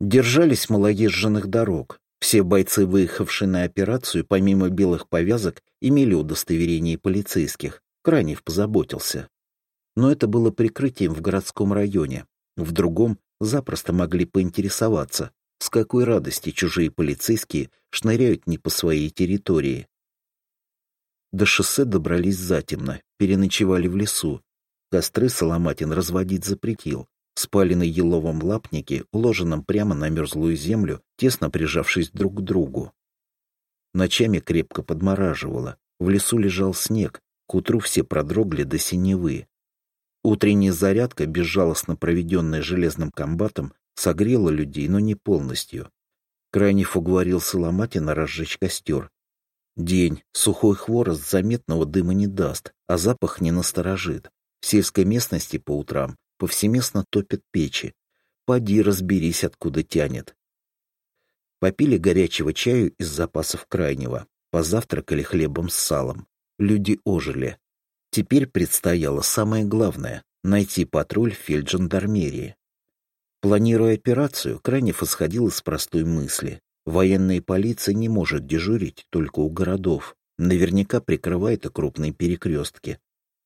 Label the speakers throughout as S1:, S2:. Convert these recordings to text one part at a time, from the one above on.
S1: Держались малоезженных дорог. Все бойцы, выехавшие на операцию, помимо белых повязок, имели удостоверение полицейских. Кранев позаботился. Но это было прикрытием в городском районе. В другом запросто могли поинтересоваться, с какой радости чужие полицейские шныряют не по своей территории. До шоссе добрались затемно, переночевали в лесу. Костры Соломатин разводить запретил. Спали на еловом лапнике, уложенном прямо на мерзлую землю, тесно прижавшись друг к другу. Ночами крепко подмораживало. В лесу лежал снег, к утру все продрогли до синевы. Утренняя зарядка, безжалостно проведенная железным комбатом, согрела людей, но не полностью. Кранев уговорил Соломатина разжечь костер. День, сухой хворост заметного дыма не даст, а запах не насторожит. В сельской местности по утрам повсеместно топят печи. Поди разберись, откуда тянет. Попили горячего чаю из запасов Крайнего. Позавтракали хлебом с салом. Люди ожили. Теперь предстояло самое главное — найти патруль фельджандармерии. Планируя операцию, Крайнев исходил из простой мысли. Военная полиция не может дежурить только у городов. Наверняка прикрывает и крупные перекрестки.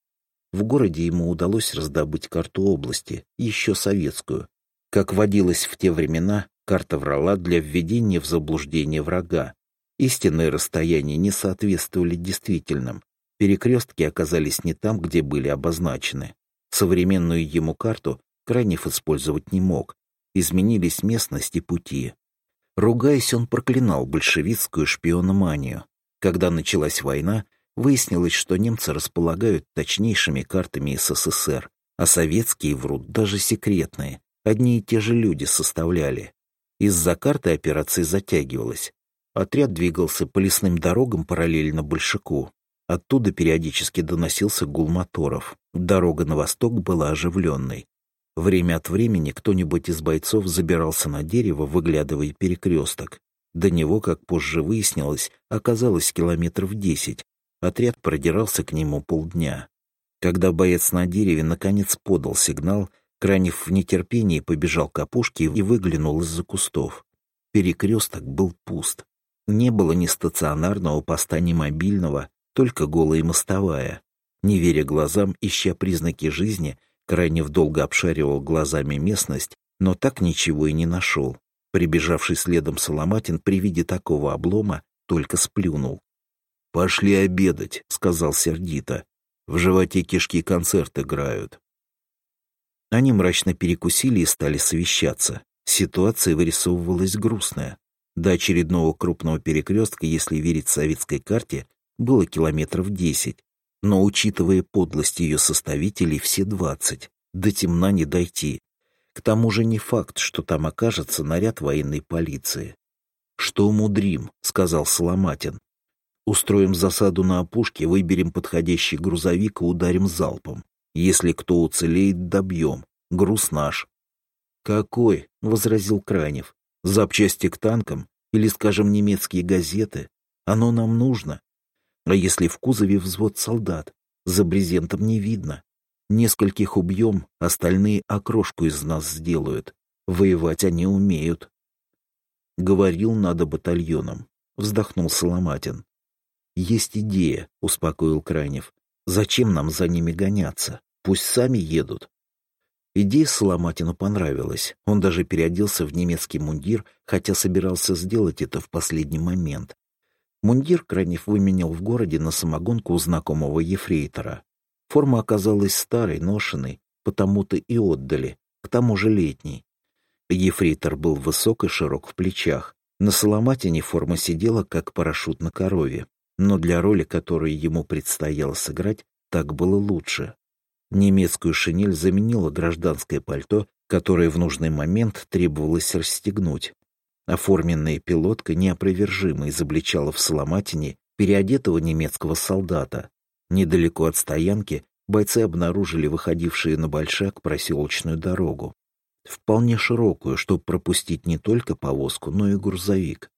S1: В городе ему удалось раздобыть карту области, еще советскую. Как водилось в те времена, карта врала для введения в заблуждение врага. Истинные расстояния не соответствовали действительным. Перекрестки оказались не там, где были обозначены. Современную ему карту Кранев использовать не мог. Изменились местность и пути. Ругаясь, он проклинал большевистскую шпиономанию. Когда началась война, выяснилось, что немцы располагают точнейшими картами СССР, а советские врут, даже секретные. Одни и те же люди составляли. Из-за карты операция затягивалась. Отряд двигался по лесным дорогам параллельно Большаку. Оттуда периодически доносился гул моторов. Дорога на восток была оживленной. Время от времени кто-нибудь из бойцов забирался на дерево, выглядывая перекресток. До него, как позже выяснилось, оказалось километров 10. Отряд продирался к нему полдня. Когда боец на дереве наконец подал сигнал, Кранев в нетерпении побежал к опушке и выглянул из-за кустов. Перекресток был пуст. Не было ни стационарного поста, ни мобильного, только голая мостовая. Не веря глазам, ища признаки жизни, Кранев долго обшаривал глазами местность, но так ничего и не нашел. Прибежавший следом Соломатин при виде такого облома только сплюнул. «Пошли обедать», — сказал сердито. «В животе кишки концерт играют». Они мрачно перекусили и стали совещаться. Ситуация вырисовывалась грустная. До очередного крупного перекрестка, если верить советской карте, было километров 10. Но, учитывая подлость ее составителей, все 20. До темна не дойти. К тому же не факт, что там окажется наряд военной полиции. «Что умудрим», — сказал Соломатин. «Устроим засаду на опушке, выберем подходящий грузовик и ударим залпом. Если кто уцелеет, добьем. Груз наш». «Какой?» — возразил Кранев. «Запчасти к танкам? Или, скажем, немецкие газеты? Оно нам нужно. А если в кузове взвод солдат? За брезентом не видно. Нескольких убьем, остальные окрошку из нас сделают. Воевать они умеют». «Говорил, надо батальоном», — вздохнул Соломатин. «Есть идея», — успокоил Кранев. «Зачем нам за ними гоняться? Пусть сами едут». Идея Соломатину понравилась. Он даже переоделся в немецкий мундир, хотя собирался сделать это в последний момент. Мундир Кранев выменял в городе на самогонку у знакомого ефрейтора. Форма оказалась старой, ношенной, потому-то и отдали, к тому же летней. Ефрейтор был высок и широк в плечах. На Соломатине форма сидела, как парашют на корове. Но для роли, которую ему предстояло сыграть, так было лучше. Немецкую шинель заменило гражданское пальто, которое в нужный момент требовалось расстегнуть. Оформленная пилотка неопровержимо изобличала в Соломатине переодетого немецкого солдата. Недалеко от стоянки бойцы обнаружили выходившую на Большак проселочную дорогу. Вполне широкую, чтобы пропустить не только повозку, но и грузовик.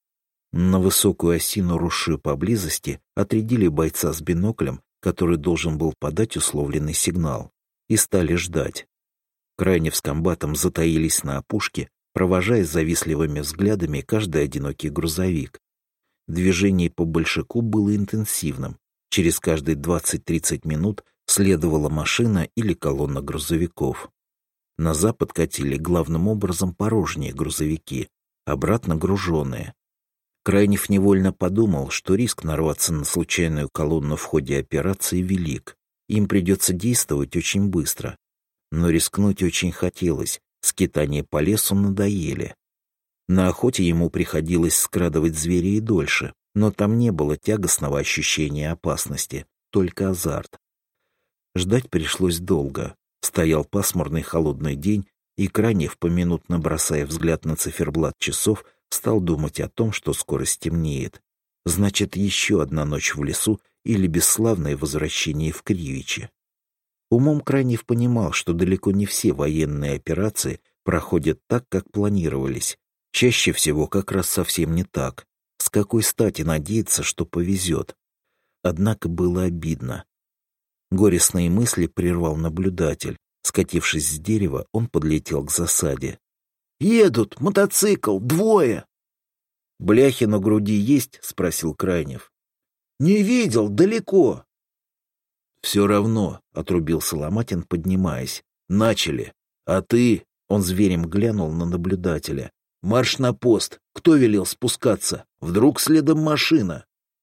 S1: На высокую осину, росшую поблизости, отрядили бойца с биноклем, который должен был подать условленный сигнал, и стали ждать. Крайне с комбатом затаились на опушке, провожая завистливыми взглядами каждый одинокий грузовик. Движение по Большаку было интенсивным. Через каждые 20-30 минут следовала машина или колонна грузовиков. На запад катили главным образом порожние грузовики, обратно груженные. Крайнев невольно подумал, что риск нарваться на случайную колонну в ходе операции велик. Им придется действовать очень быстро. Но рискнуть очень хотелось, скитания по лесу надоели. На охоте ему приходилось скрадывать зверя и дольше, но там не было тягостного ощущения опасности, только азарт. Ждать пришлось долго. Стоял пасмурный холодный день, и Крайнев, поминутно бросая взгляд на циферблат часов, стал думать о том, что скоро стемнеет. Значит, еще одна ночь в лесу или бесславное возвращение в Кривичи. Умом Крайнев понимал, что далеко не все военные операции проходят так, как планировались. Чаще всего как раз совсем не так. С какой стати надеяться, что повезет? Однако было обидно. Горестные мысли прервал наблюдатель. Скатившись с дерева, он подлетел к засаде. «Едут! Мотоцикл! Двое!» «Бляхи на груди есть?» — спросил Крайнев. «Не видел, далеко». «Все равно», — отрубил Соломатин, поднимаясь. «Начали. А ты...» — он зверем глянул на наблюдателя. «Марш на пост! Кто велел спускаться? Вдруг следом машина?»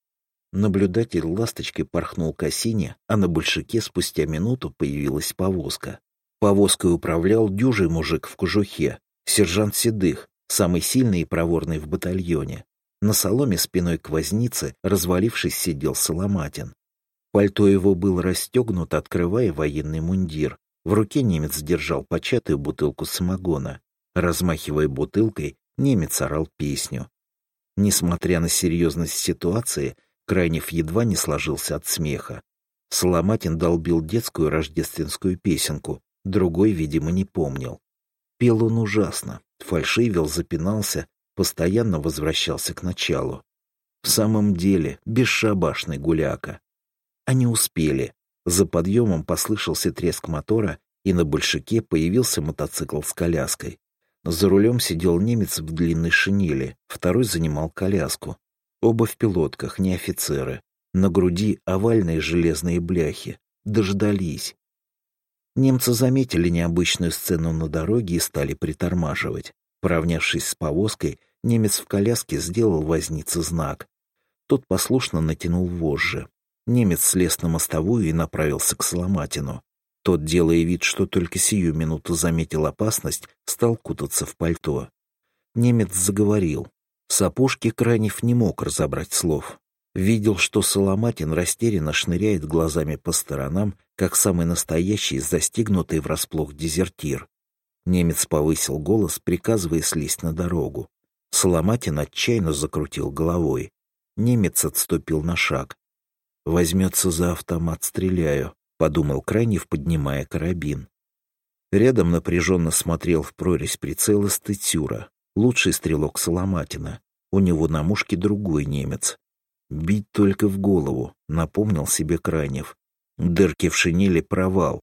S1: Наблюдатель ласточкой порхнул к осине, а на Большаке спустя минуту появилась повозка. Повозкой управлял дюжий мужик в кожухе, сержант Седых, самый сильный и проворный в батальоне. На соломе спиной к вознице, развалившись, сидел Соломатин. Пальто его было расстегнуто, открывая военный мундир. В руке немец держал початую бутылку самогона. Размахивая бутылкой, немец орал песню. Несмотря на серьезность ситуации, Крайнев едва не сложился от смеха. Соломатин долбил детскую рождественскую песенку, другой, видимо, не помнил. Пел он ужасно, фальшивил, запинался, постоянно возвращался к началу. В самом деле, бесшабашный гуляка. Они успели. За подъемом послышался треск мотора, и на Большаке появился мотоцикл с коляской. За рулем сидел немец в длинной шинели, второй занимал коляску. Оба в пилотках, не офицеры. На груди овальные железные бляхи. Дождались. Немцы заметили необычную сцену на дороге и стали притормаживать. Поравнявшись с повозкой, немец в коляске сделал вознице знак. Тот послушно натянул вожжи. Немец слез на мостовую и направился к Соломатину. Тот, делая вид, что только сию минуту заметил опасность, стал кутаться в пальто. Немец заговорил. С опушки Крайнев не мог разобрать слов. Видел, что Соломатин растерянно шныряет глазами по сторонам, как самый настоящий, застигнутый врасплох дезертир. Немец повысил голос, приказывая слезть на дорогу. Соломатин отчаянно закрутил головой. Немец отступил на шаг. «Возьмется за автомат, стреляю», — подумал Крайнев, поднимая карабин. Рядом напряженно смотрел в прорезь прицела Стытюра, лучший стрелок Соломатина. У него на мушке другой немец. «Бить только в голову», — напомнил себе Крайнев. Дырки в шинели — провал.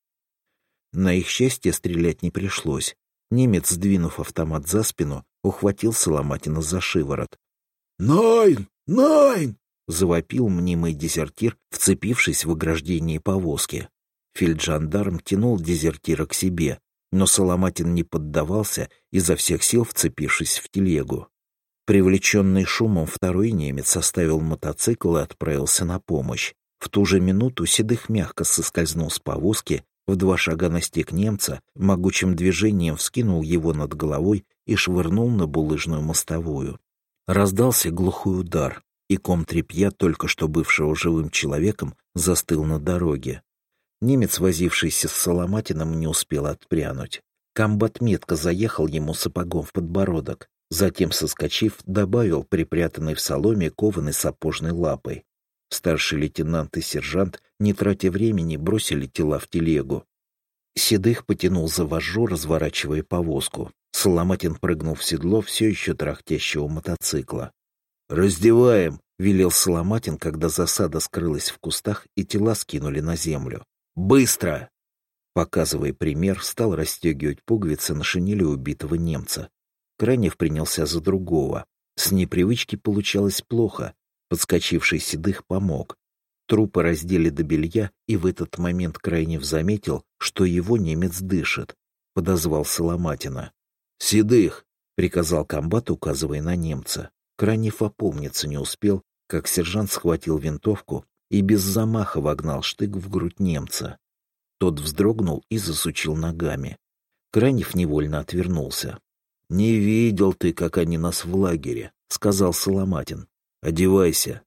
S1: На их счастье стрелять не пришлось. Немец, сдвинув автомат за спину, ухватил Соломатина за шиворот. «Найн! Найн!» — завопил мнимый дезертир, вцепившись в ограждение повозки. Фельджандарм тянул дезертира к себе, но Соломатин не поддавался, изо всех сил вцепившись в телегу. Привлеченный шумом второй немец оставил мотоцикл и отправился на помощь. В ту же минуту Седых мягко соскользнул с повозки, в 2 шага настиг немца, могучим движением вскинул его над головой и швырнул на булыжную мостовую. Раздался глухой удар, и ком тряпья, только что бывшего живым человеком, застыл на дороге. Немец, возившийся с Соломатином, не успел отпрянуть. Комбат метко заехал ему сапогом в подбородок. Затем, соскочив, добавил припрятанный в соломе кованой сапожной лапой. Старший лейтенант и сержант, не тратя времени, бросили тела в телегу. Седых потянул за вожжу, разворачивая повозку. Соломатин прыгнул в седло все еще тарахтящего мотоцикла. «Раздеваем!» — велел Соломатин, когда засада скрылась в кустах и тела скинули на землю. «Быстро!» Показывая пример, стал расстегивать пуговицы на шинели убитого немца. Кранев принялся за другого. С непривычки получалось плохо. Подскочивший Седых помог. Трупы раздели до белья, и в этот момент Крайнев заметил, что его немец дышит. Подозвал Соломатина. «Седых!» — приказал комбат, указывая на немца. Крайнев опомниться не успел, как сержант схватил винтовку и без замаха вогнал штык в грудь немца. Тот вздрогнул и засучил ногами. Крайнев невольно отвернулся. «Не видел ты, как они нас в лагере», — сказал Соломатин. «Одевайся».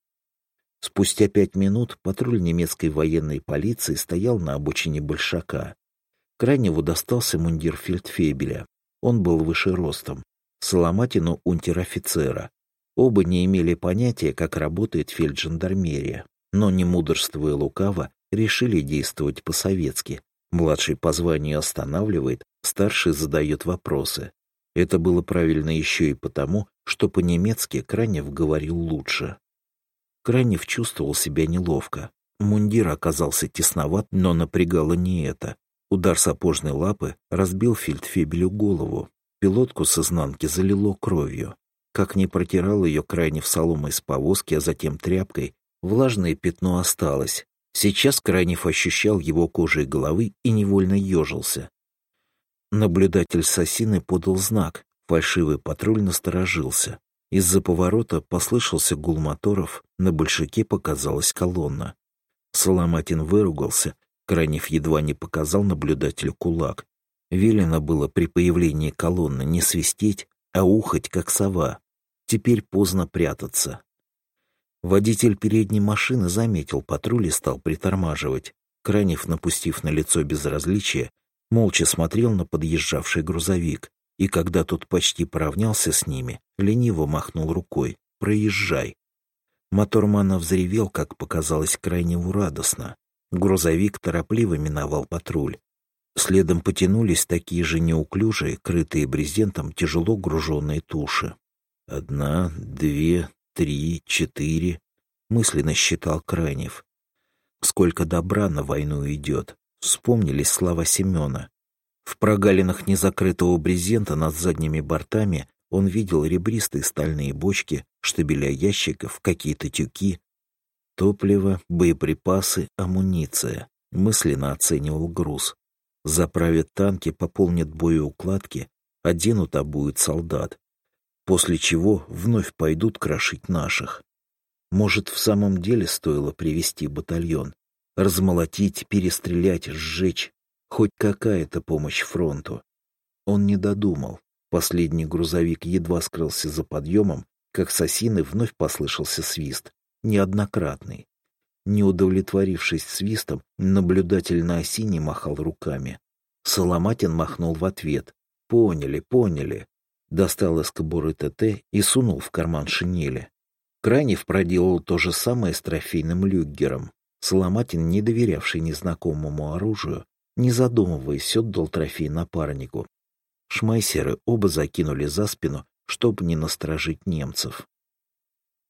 S1: Спустя 5 минут патруль немецкой военной полиции стоял на обочине Большака. Крайневу достался мундир фельдфебеля. Он был выше ростом. Соломатину — унтер-офицера. Оба не имели понятия, как работает фельджандармерия, но, не мудрствуя лукаво, решили действовать по-советски. Младший по званию останавливает, старший задает вопросы. Это было правильно еще и потому, что по-немецки Крайнев говорил лучше. Крайнев чувствовал себя неловко. Мундир оказался тесноват, но напрягало не это. Удар сапожной лапы разбил фельдфебелю голову. Пилотку с изнанки залило кровью. Как ни протирал ее Крайнев соломой с повозки, а затем тряпкой, влажное пятно осталось. Сейчас Крайнев ощущал его кожей головы и невольно ежился. Наблюдатель с осины подал знак. Фальшивый патруль насторожился. Из-за поворота послышался гул моторов, на Большаке показалась колонна. Соломатин выругался, Крайнев едва не показал наблюдателю кулак. Велено было при появлении колонны не свистеть, а ухать, как сова. Теперь поздно прятаться. Водитель передней машины заметил патруль и стал притормаживать. Крайнев, напустив на лицо безразличие, молча смотрел на подъезжавший грузовик, и когда тот почти поравнялся с ними, лениво махнул рукой: «Проезжай». Мотормана взревел, как показалось Крайневу, радостно. Грузовик торопливо миновал патруль. Следом потянулись такие же неуклюжие, крытые брезентом, тяжело груженные туши. 1, 2, 3, 4, мысленно считал Крайнев. Сколько добра на войну идет. Вспомнились слова Семена. В прогалинах незакрытого брезента над задними бортами он видел ребристые стальные бочки, штабеля ящиков, какие-то тюки. Топливо, боеприпасы, амуниция. Мысленно оценивал груз. Заправят танки, пополнят боеукладки, оденут, обуют солдат. После чего вновь пойдут крошить наших. Может, в самом деле стоило привести батальон? Размолотить, перестрелять, сжечь. Хоть какая-то помощь фронту. Он не додумал. Последний грузовик едва скрылся за подъемом, как с осины вновь послышался свист. Неоднократный. Не удовлетворившись свистом, наблюдатель на осине махал руками. Соломатин махнул в ответ. «Поняли, поняли». Достал из кобуры ТТ и сунул в карман шинели. Крайнев проделал то же самое с трофейным люггером. Соломатин, не доверявший незнакомому оружию, не задумываясь, отдал трофей напарнику. Шмайсеры оба закинули за спину, чтобы не насторожить немцев.